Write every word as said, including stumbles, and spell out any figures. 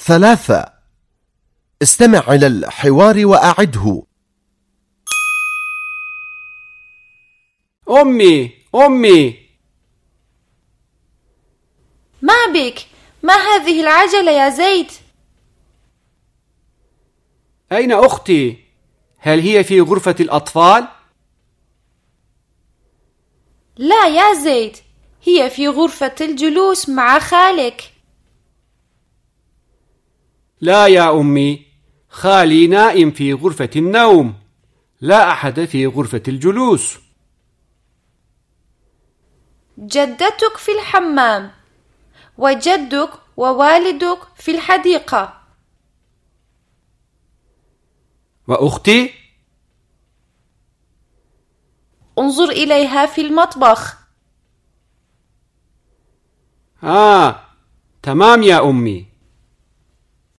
ثلاثة. استمع إلى الحوار وأعده. أمي أمي ما بك؟ ما هذه العجلة يا زيد؟ أين أختي؟ هل هي في غرفة الأطفال؟ لا يا زيد، هي في غرفة الجلوس مع خالك. لا يا أمي، خالي نائم في غرفة النوم، لا أحد في غرفة الجلوس. جدتك في الحمام، وجدك ووالدك في الحديقة. وأختي؟ انظر إليها في المطبخ. آه، تمام يا أمي.